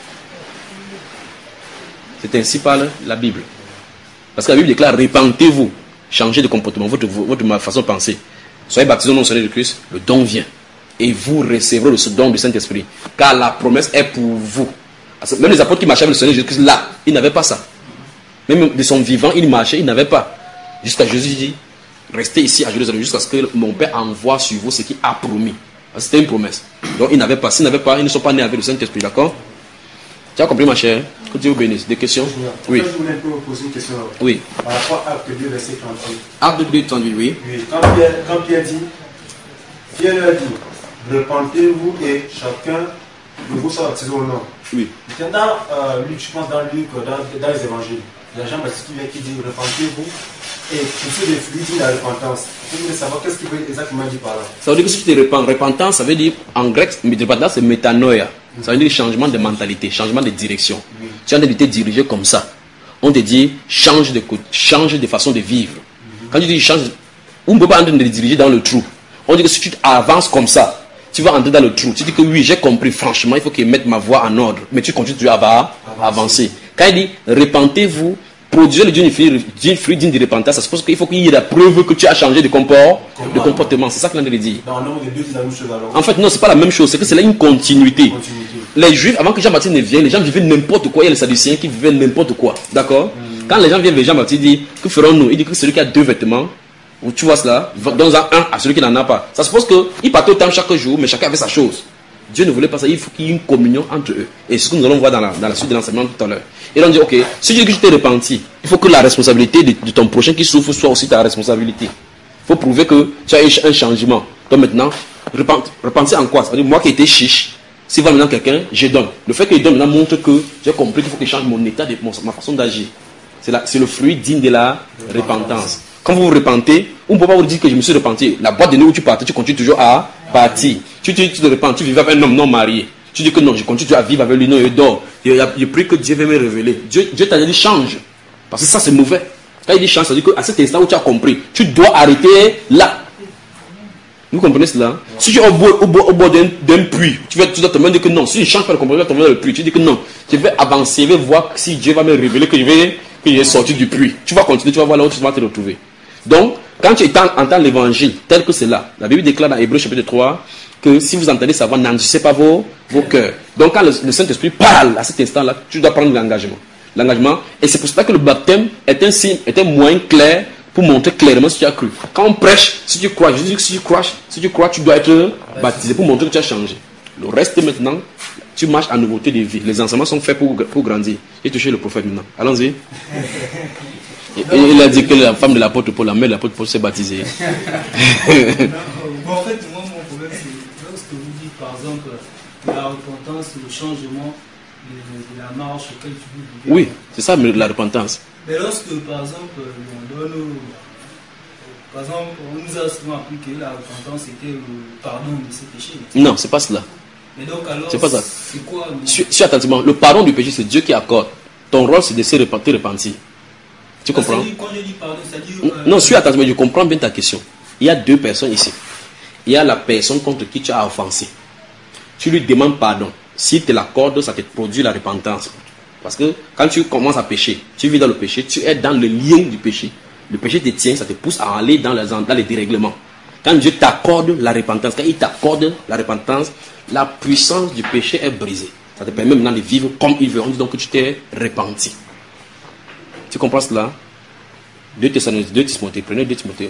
C'est ainsi par la Bible. Parce que la Bible déclare, répentez-vous, changez de comportement, votre, votre façon de penser. Soyez baptisés au nom du Seigneur Jésus-Christ, le don vient. Et vous recevrez le don du Saint-Esprit. Car la promesse est pour vous. Même les apôtres qui marchaient avec le Seigneur Jésus-Christ, là, ils n'avaient pas ça. Même de son vivant, ils marchaient, ils n'avaient pas. Jusqu'à Jésus dit, restez ici à Jérusalem jusqu'à ce que mon Père envoie sur vous ce qu'il a promis. C'était une promesse. Donc ils n'avaient pas, s'ils n'avaient pas, ils ne sont pas nés avec le Saint-Esprit, d'accord? Tu as compris, ma chère? Que Dieu vous bénisse. Des questions? Oui. Je voulais vous poser une question. Oui. Par rapport à Acte deux, verset trente-huit. Acte deux, trente-huit, oui. Oui. Quand Pierre, quand Pierre dit, Pierre leur dit, repentez-vous et chacun de vous soit baptisé au nom. Oui. Dans euh, Luc, je pense dans Luc, dans, dans les évangiles, il y a Jean-Baptiste qui dit, repentez-vous et poussez les fruits de la repentance. Vous voulez savoir qu'est-ce qu'il veut exactement dire par là? Ça veut dire que si tu te repens, repentance, ça veut dire, en grec, repentance c'est métanoïa. Ça veut dire changement de mentalité, changement de direction. Oui. Tu as envie de te diriger comme ça. On te dit, change de, change de façon de vivre. Mm-hmm. Quand tu dis change, on ne peut pas entrer de diriger dans le trou. On dit que si tu avances comme ça, tu vas entrer dans le trou. Tu dis que oui, j'ai compris, franchement, il faut que je mette ma voix en ordre. Mais tu continues toujours à avancer. Quand il dit, repentez-vous, produisez le d'une fruit digne de repentance, ça suppose qu'il faut qu'il y ait la preuve que tu as changé de, comport, de comportement. C'est ça qu'il a dit. En fait, non, c'est pas la même chose. C'est que c'est là une continuité. continuité. Les Juifs, avant que Jean-Baptiste ne vienne, les gens vivaient n'importe quoi. Il y a les Sadducéens qui vivaient n'importe quoi. D'accord? mm. Quand les gens viennent vers Jean-Baptiste, il dit, que ferons-nous? Il dit que celui qui a deux vêtements, tu vois cela, donne-en un à celui qui n'en a pas. Ça suppose qu'il partait au temple chaque jour, mais chacun avait sa chose. Dieu ne voulait pas ça, il faut qu'il y ait une communion entre eux. Et c'est ce que nous allons voir dans la, dans la suite de l'enseignement tout à l'heure. Et on dit, ok, si tu dis que tu t'es repenti, il faut que la responsabilité de, de ton prochain qui souffre soit aussi ta responsabilité. Il faut prouver que tu as eu un changement. Donc maintenant, repentir en quoi? C'est-à-dire, moi qui étais chiche, si va maintenant quelqu'un, je donne. Le fait que je donne maintenant montre que j'ai compris qu'il faut que je change mon état, de, mon, ma façon d'agir. C'est le fruit digne de la repentance. Quand vous vous repentez, on ne peut pas vous dire que je me suis repenti. La boîte de nuit où tu partais, tu continues toujours à partir. Tu, tu, tu te repens, tu vivais avec un homme non marié. Tu dis que non, je continue à vivre avec lui, non, je dors. Je prie que Dieu va me révéler. Dieu, Dieu t'a dit change. Parce que ça, c'est mauvais. Quand il dit change, ça veut dire qu'à cet instant où tu as compris, tu dois arrêter là. Vous comprenez cela? Si tu es au bord, au bord, au bord d'un puits, tu, vas, tu dois te demander que non. Si je change pas le comportement, tu vas te demander le puits. Tu dis que non, je vais avancer, je vais voir si Dieu va me révéler que je vais, que je vais sortir du puits. Tu vas continuer, tu vas voir là où tu vas te retrouver. Donc, quand tu entends l'évangile tel que c'est là, la Bible déclare dans Hébreux chapitre trois que si vous entendez sa voix, n'endurcissez pas vos, vos cœurs. Donc, quand le, le Saint-Esprit parle à cet instant-là, tu dois prendre l'engagement. L'engagement, et c'est pour ça que le baptême est un signe, est un moyen clair pour montrer clairement si tu as cru. Quand on prêche, si tu crois, je dis que si tu crois, si tu crois, tu dois être baptisé pour montrer que tu as changé. Le reste maintenant, tu marches en nouveauté de vie. Les enseignements sont faits pour, pour grandir. J'ai touché le prophète maintenant. Allons-y. Et, et il a dit que la femme de l'apôtre Paul, la mère de l'apôtre Paul s'est baptisée. Non, bon, en fait, moi, mon problème, c'est lorsque vous dites, par exemple, la repentance, le changement de, de la marche auquel tu veux vivre. Oui, c'est ça la repentance. Mais lorsque, par exemple, on donne, par exemple, on nous a souvent appris que la repentance était le pardon de ses péchés. Non, c'est pas cela. Mais donc, alors, c'est pas ça. C'est quoi le... Suis, suis attentivement, le pardon du péché, c'est Dieu qui accorde. Ton rôle, c'est de se repentir, repentir. Tu comprends? Ça dit, quand je dis pardon, ça dit, euh, non, suis attentivement, je comprends bien ta question. Il y a deux personnes ici. Il y a la personne contre qui tu as offensé. Tu lui demandes pardon. S'il te l'accorde, ça te produit la repentance. Parce que quand tu commences à pécher, tu vis dans le péché, tu es dans le lien du péché. Le péché te tient, ça te pousse à aller dans les, dans les dérèglements. Quand Dieu t'accorde la repentance, quand il t'accorde la repentance, la puissance du péché est brisée. Ça te permet maintenant de vivre comme il veut. On dit donc que tu t'es repenti. Tu comprends cela? deux Timothée, prenez deux Timothée.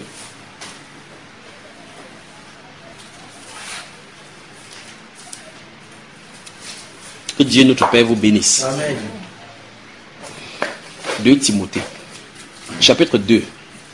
Que Dieu notre Père vous bénisse. Amen. deux Timothée, chapitre deux.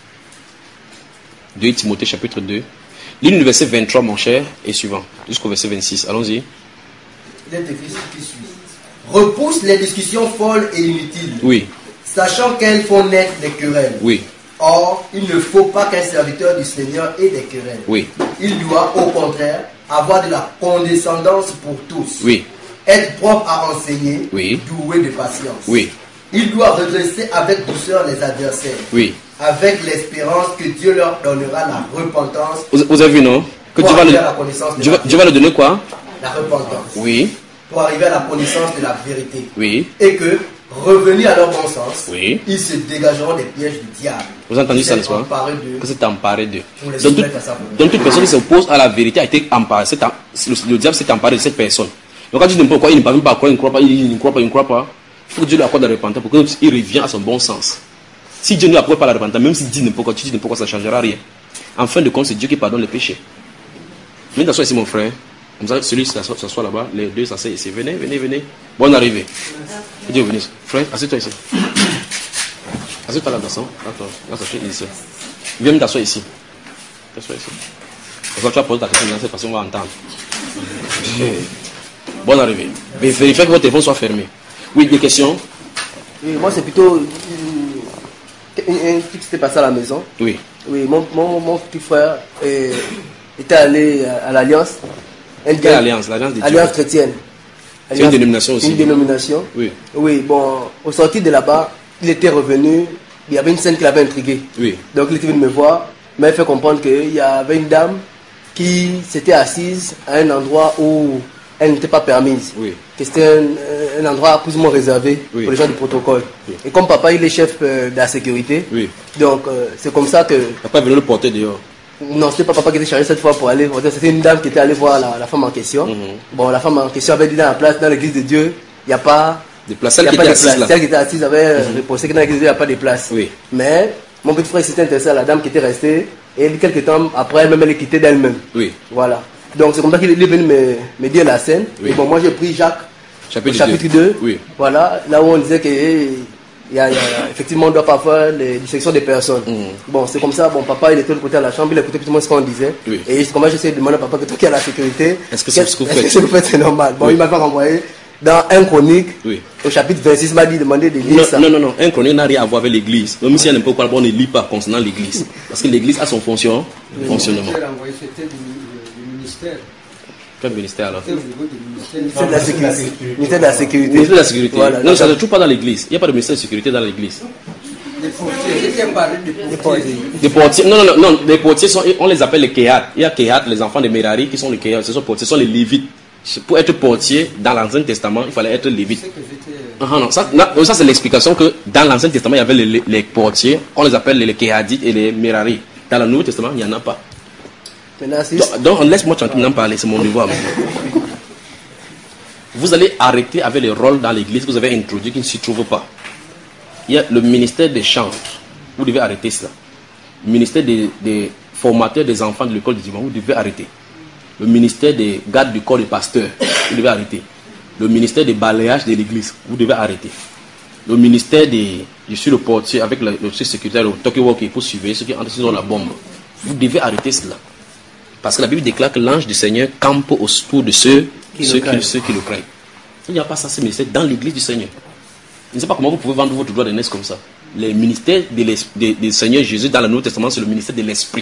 deux Timothée, chapitre deux. Lis le verset vingt-trois, mon cher, et suivant, jusqu'au verset vingt-six. Allons-y. Il est écrit ce qui suit. Repousse les discussions folles et inutiles. Oui. Sachant qu'elles font naître des querelles. Oui. Or, il ne faut pas qu'un serviteur du Seigneur ait des querelles. Oui. Il doit, au contraire, avoir de la condescendance pour tous. Oui. Être propre à enseigner. Oui. Doué de patience. Oui. Il doit redresser avec douceur les adversaires. Oui. Avec l'espérance que Dieu leur donnera la repentance. Vous, vous avez vu, non? Que Dieu va, le, Dieu, va, Dieu va le donner quoi? La repentance. Oui. Pour arriver à la connaissance de la vérité. Oui. Et que, revenus à leur bon sens, oui. ils se dégageront des pièges du diable. Vous avez entendu ça, n'est-ce pas? Que c'est emparé d'eux. Donc, tout, donc toute personne qui s'oppose à la vérité a été emparée. Le, le diable s'est emparé de cette personne. Donc quand il dit n'importe quoi, il ne parle pas quoi, il ne croit pas, il ne croit pas, il ne croit pas. Il faut que Dieu lui accorde la repentance pour qu'il revienne à son bon sens. Si Dieu ne lui accorde pas la repentance, même s'il dit n'importe quoi, tu dis n'importe quoi, ça ne changera rien. En fin de compte, c'est Dieu qui pardonne les péchés. Venez t'asseoir ici, mon frère. Comme ça, celui qui s'assoit là-bas, les deux s'assoient ici. Venez, venez, venez. Bonne arrivée. Dieu venez. Frère, assieds-toi ici. Assieds-toi là, garçon. Attends, là, t'assois ici. Viens me t'asseoir ici. T'assois ici. Parce que tu vas poser ta question, de cette façon, on va entendre. Bonne arrivée. Mais vérifiez que votre téléphone soit fermé. Oui, des questions? Oui, moi, c'est plutôt un truc qui s'était passé à la maison. Oui. Oui, mon, mon, mon petit frère euh, était allé à, à l'Alliance. Quelle alliance? L'Alliance des Alliance chrétienne. C'est une dénomination aussi. Une dénomination. Oui. Oui, bon, au sortir de là-bas, il était revenu. Il y avait une scène qui l'avait intrigué. Oui. Donc, il était venu me voir. Il m'a fait comprendre qu'il y avait une dame qui s'était assise à un endroit où elle n'était pas permise. Oui. Que c'était un, un endroit plus ou moins réservé Oui. pour les gens du protocole. Oui. Et comme papa, il est chef euh, de la sécurité. Oui. Donc, euh, c'est comme ça que... Papa est venu le porter dehors. Non, c'était pas papa qui était chargé cette fois pour aller. C'était une dame qui était allée voir la, la femme en question. Mm-hmm. Bon, la femme en question avait dit dans la place, dans l'église de Dieu, il n'y a pas... Des places. Il Celle n'y qui a pas était de assise place. là. Celle qui était assise avait mm-hmm. répondu que dans l'église de Dieu, il n'y a pas de place. Oui. Mais mon petit frère s'était intéressé à la dame qui était restée. Et quelques temps après, elle-même, elle est quittée d'elle-même. Oui. Voilà. Donc c'est comme ça qu'il est venu me, me dire la scène. Oui. Et bon, moi j'ai pris Jacques, Chapitre, chapitre deux. Oui. Voilà, là où on disait que eh, il y a, il y a, effectivement on doit pas faire les dissections des personnes. Mm. Bon, c'est comme ça. Bon, papa il était de l'autre côté à la chambre, il écoutait plus ou moins ce qu'on disait. Oui. Et c'est comme ça j'essayais de demander à papa que toi qui es à la sécurité, Est-ce que c'est ce que vous faites? Est-ce que vous faites c'est normal? Bon, Oui. il m'a fait renvoyer dans un chronique, Oui. au chapitre vingt-six, il m'a dit de demander de lire Non, ça. non, non, non. Un chronique n'a rien à voir avec l'église. Même si elle ne peut pas, on ne lit pas concernant l'église. Parce que l'église a son fonction, fonctionnement. C'était le ministère. Quel ministère alors? C'était au niveau du Ministère de la ministère. sécurité. Ministère de la sécurité. Ministère de la sécurité. Voilà, Non, ça ne se trouve pas dans l'église. Il n'y a pas de ministère de sécurité dans l'église. Les portiers, j'ai parlé de portiers. Des portiers, non, non, non, non, les portiers sont, on les appelle les kéhat. Il y a kéhat, les enfants de Merari qui sont les kéhat. Ce sont portiers, ce sont les lévites. Pour être portier dans l'Ancien Testament, il fallait être lévite. C'est que j'étais. Ah, non, ça, non, ça c'est l'explication que dans l'Ancien Testament, il y avait les, les, les portiers, on les appelle les, les kéhadites et les Merari. Dans le Nouveau Testament, il n'y en a pas. Maintenant, c'est- Donc, donc laisse-moi tranquillement parler, c'est mon devoir. Vous allez arrêter avec les rôles dans l'église que vous avez introduits qui ne s'y trouvent pas. Il y a le ministère des chants. Vous devez arrêter cela. Le ministère des, des formateurs des enfants de l'école du dimanche, vous devez arrêter. Le ministère des gardes du corps des pasteurs, vous devez arrêter. Le ministère des balayages de l'église, vous devez arrêter. Le ministère des... Je suis le portier avec le, le secrétaire, le talkie-walkie pour suivre ceux qui entrent dans la bombe. Vous devez arrêter cela. Parce que la Bible déclare que l'ange du Seigneur campe autour de ceux qui, ceux, qui, ceux qui le craignent. Il n'y a pas ça, ce ministère dans l'église du Seigneur. Je ne sais pas comment vous pouvez vendre votre droit d'aînesse comme ça. Le ministère de de, de Seigneur Jésus dans le Nouveau Testament, c'est le ministère de l'Esprit.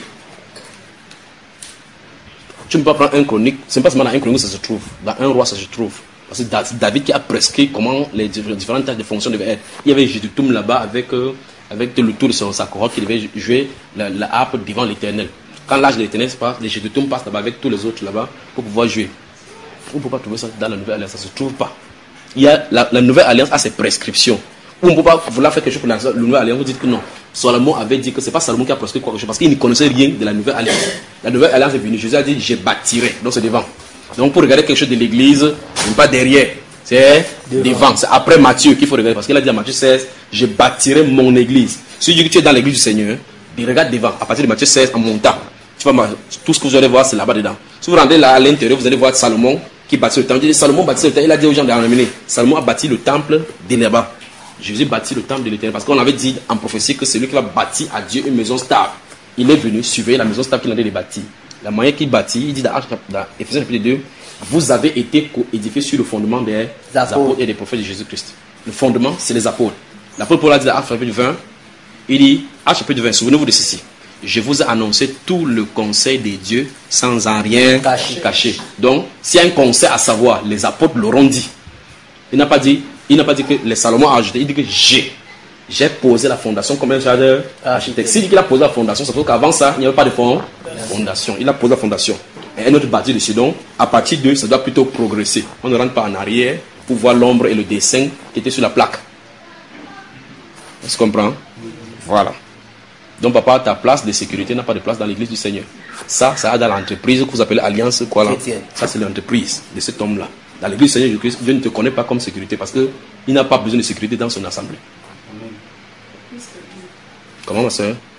Tu ne peux pas prendre un chronique, c'est pas seulement dans un chronique ça se trouve, dans un roi ça se trouve. Parce que c'est David qui a prescrit comment les différentes tâches de fonction devaient être. Il y avait Jédutoum là-bas avec, euh, avec le tour de son, sa cohorte qui devait jouer la, la harpe devant l'Éternel. Quand l'âge de l'Éternel passe, les Jédutoum passent là-bas avec tous les autres là-bas pour pouvoir jouer. On ne peut pas trouver ça dans la Nouvelle Alliance, ça ne se trouve pas. Il y a, la, la Nouvelle Alliance a ses prescriptions. Ou on ne peut pas vouloir faire quelque chose pour la, la Nouvelle Alliance, vous dites que non. Salomon avait dit que ce n'est pas Salomon qui a prescrit quelque chose parce qu'il ne connaissait rien de la Nouvelle Alliance. La Nouvelle Alliance est venue, Jésus a dit je bâtirai, donc c'est devant. Donc pour regarder quelque chose de l'église, ce n'est pas derrière, c'est devant. C'est après Matthieu qu'il faut regarder parce qu'il a dit à Matthieu seize, je bâtirai mon église. Si tu dis que tu es dans l'église du Seigneur, il regarde devant, à partir de Matthieu seize en montant. Tu vas, tout ce que vous allez voir, c'est là-bas dedans. Si vous rentrez là à l'intérieur, vous allez voir Salomon qui bâtit le temple. Il dit, Salomon bâtit le temple. Il a dit aux gens d'emmener. Salomon a bâti le temple de là-bas. Jésus bâtit le temple de l'Éternel. Parce qu'on avait dit en prophétie que c'est lui qui va bâtir à Dieu une maison stable. Il est venu surveiller la maison stable qu'il a dit de bâtir. La manière qu'il bâtit, il dit dans Éphésiens chapitre deux, vous avez été édifiés sur le fondement des apôtres et des prophètes de Jésus-Christ. Le fondement, c'est les apôtres. L'apôtre Paul a dit dans Actes chapitre vingt, il dit, Actes chapitre vingt, souvenez-vous de ceci. Je vous ai annoncé tout le conseil des dieux sans en rien cacher. cacher. Donc, s'il y a un conseil à savoir, les apôtres l'auront dit. Il n'a pas dit, il n'a pas dit que les Salomon a ajouté, il dit que j'ai. J'ai posé la fondation comme un jardin architecte. S'il dit qu'il a posé la fondation, c'est parce qu'avant ça, il n'y avait pas de fondation. Il a posé la fondation. Et un autre bâti dessus, donc, à partir d'eux, ça doit plutôt progresser. On ne rentre pas en arrière pour voir l'ombre et le dessin qui était sur la plaque. Est-ce qu'on comprend? Voilà. Donc, papa, ta place de sécurité n'a pas de place dans l'église du Seigneur. Ça, ça a dans l'entreprise que vous appelez Alliance, quoi là? Ça, c'est l'entreprise de cet homme-là. Dans l'église du Seigneur Jésus-Christ, Dieu ne te connaît pas comme sécurité parce qu'il n'a pas besoin de sécurité dans son assemblée. Comment, ma soeur?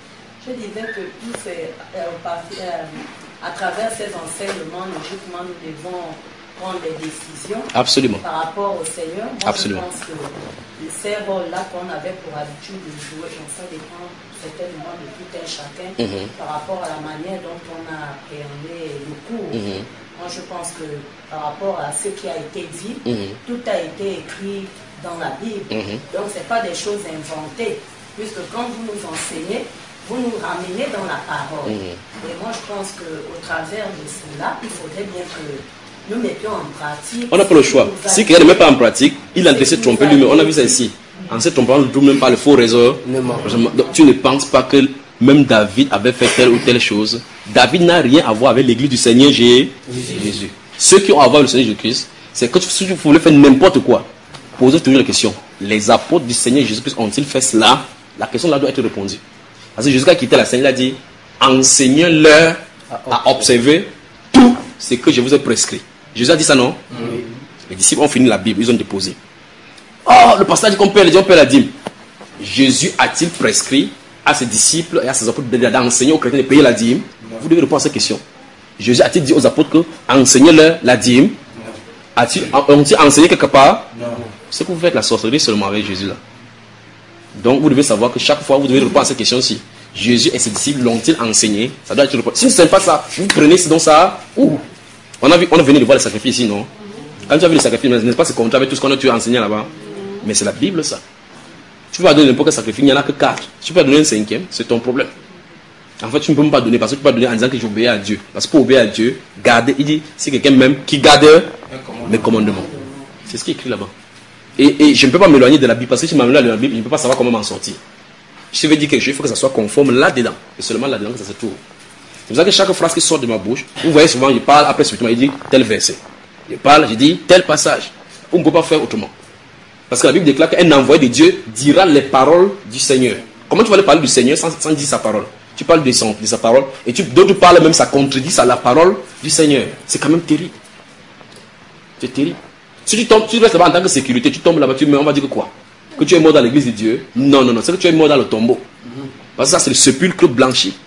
Je disais que tous ces, euh, euh, à travers ces enseignements, logiquement, nous devons prendre des décisions. Absolument. Par rapport au Seigneur. Moi, Absolument. je pense que ces rôles-là qu'on avait pour habitude de jouer, ça dépend certainement de tout un chacun Mm-hmm. par rapport à la manière dont on a appréhendé le cours. Mm-hmm. Moi, je pense que par rapport à ce qui a été dit, Mm-hmm. tout a été écrit dans la Bible. Mm-hmm. Donc, ce n'est pas des choses inventées, puisque quand vous nous enseignez, vous nous ramenez dans la parole. Mm-hmm. Et moi, je pense qu'au travers de cela, il faudrait bien que nous mettions en pratique. On n'a pas le choix. Si quelqu'un ne met pas en pratique, il a laissé tromper lui-même. On a vu ça ici. En se trompant, on ne trouve même pas le faux réseau. Donc, tu ne penses pas que même David avait fait telle ou telle chose. David n'a rien à voir avec l'église du Seigneur Jésus. Jésus. Ceux qui ont à voir avec le Seigneur Jésus-Christ, c'est que si vous voulez faire n'importe quoi, posez toujours la question. Les apôtres du Seigneur Jésus-Christ ont-ils fait cela? La question là doit être répondue. Parce que Jésus a quitté la scène, il a dit, enseignez-leur à observer tout ce que je vous ai prescrit. Jésus a dit ça, non? Oui. Les disciples ont fini la Bible, ils ont déposé. Oh, le pasteur dit qu'on paie, on paie la dîme. Jésus a-t-il prescrit à ses disciples et à ses apôtres d'enseigner aux chrétiens de payer la dîme? Non. Vous devez répondre à cette question. Jésus a-t-il dit aux apôtres que enseignez-leur la dîme? A-t-il, ont-ils enseigné quelque part? Non. C'est que vous faites la sorcellerie seulement avec Jésus là. Donc vous devez savoir que chaque fois vous devez répondre à cette question-ci. Jésus et ses disciples l'ont-ils enseigné? Ça doit être répondu. Si ce n'est pas ça, vous prenez ce dont ça. Ouh. On a, vu, on a venu de voir les sacrifices ici, non? Quand tu as vu les sacrifices, n'est-ce pas, c'est comme tu avais tout ce qu'on a enseigné là-bas? Mais c'est la Bible, ça. Tu peux pas donner n'importe quel sacrifice, il n'y en a que quatre. Tu peux pas donner un cinquième, c'est ton problème. En fait, tu ne peux même pas donner parce que tu peux pas donner en disant que j'obéis à Dieu. Parce que pour obéir à Dieu, garder, il dit, c'est quelqu'un même qui garde mes commandements. C'est ce qui est écrit là-bas. Et, et je ne peux pas m'éloigner de la Bible parce que si je m'éloigne de la Bible, je ne peux pas savoir comment m'en sortir. Si je veux dire quelque chose, il faut que ça soit conforme là-dedans. Et seulement là-dedans que ça se trouve. C'est pour ça que chaque phrase qui sort de ma bouche, vous voyez souvent, je parle, après subitement, il dit tel verset. Je parle, je dis tel passage. On ne peut pas faire autrement. Parce que la Bible déclare qu'un envoyé de Dieu dira les paroles du Seigneur. Comment tu vas aller parler du Seigneur sans, sans dire sa parole? Tu parles de, son, de sa parole et tu, d'autres parlent même, ça contredit ça, la parole du Seigneur. C'est quand même terrible. C'est terrible. Si tu tombes, tu restes là-bas en tant que sécurité, tu tombes là-bas, tu mets, on va dire que quoi? Que tu es mort dans l'église de Dieu? Non, non, non, c'est que tu es mort dans le tombeau. Parce que ça, c'est le sépulcre blanchi.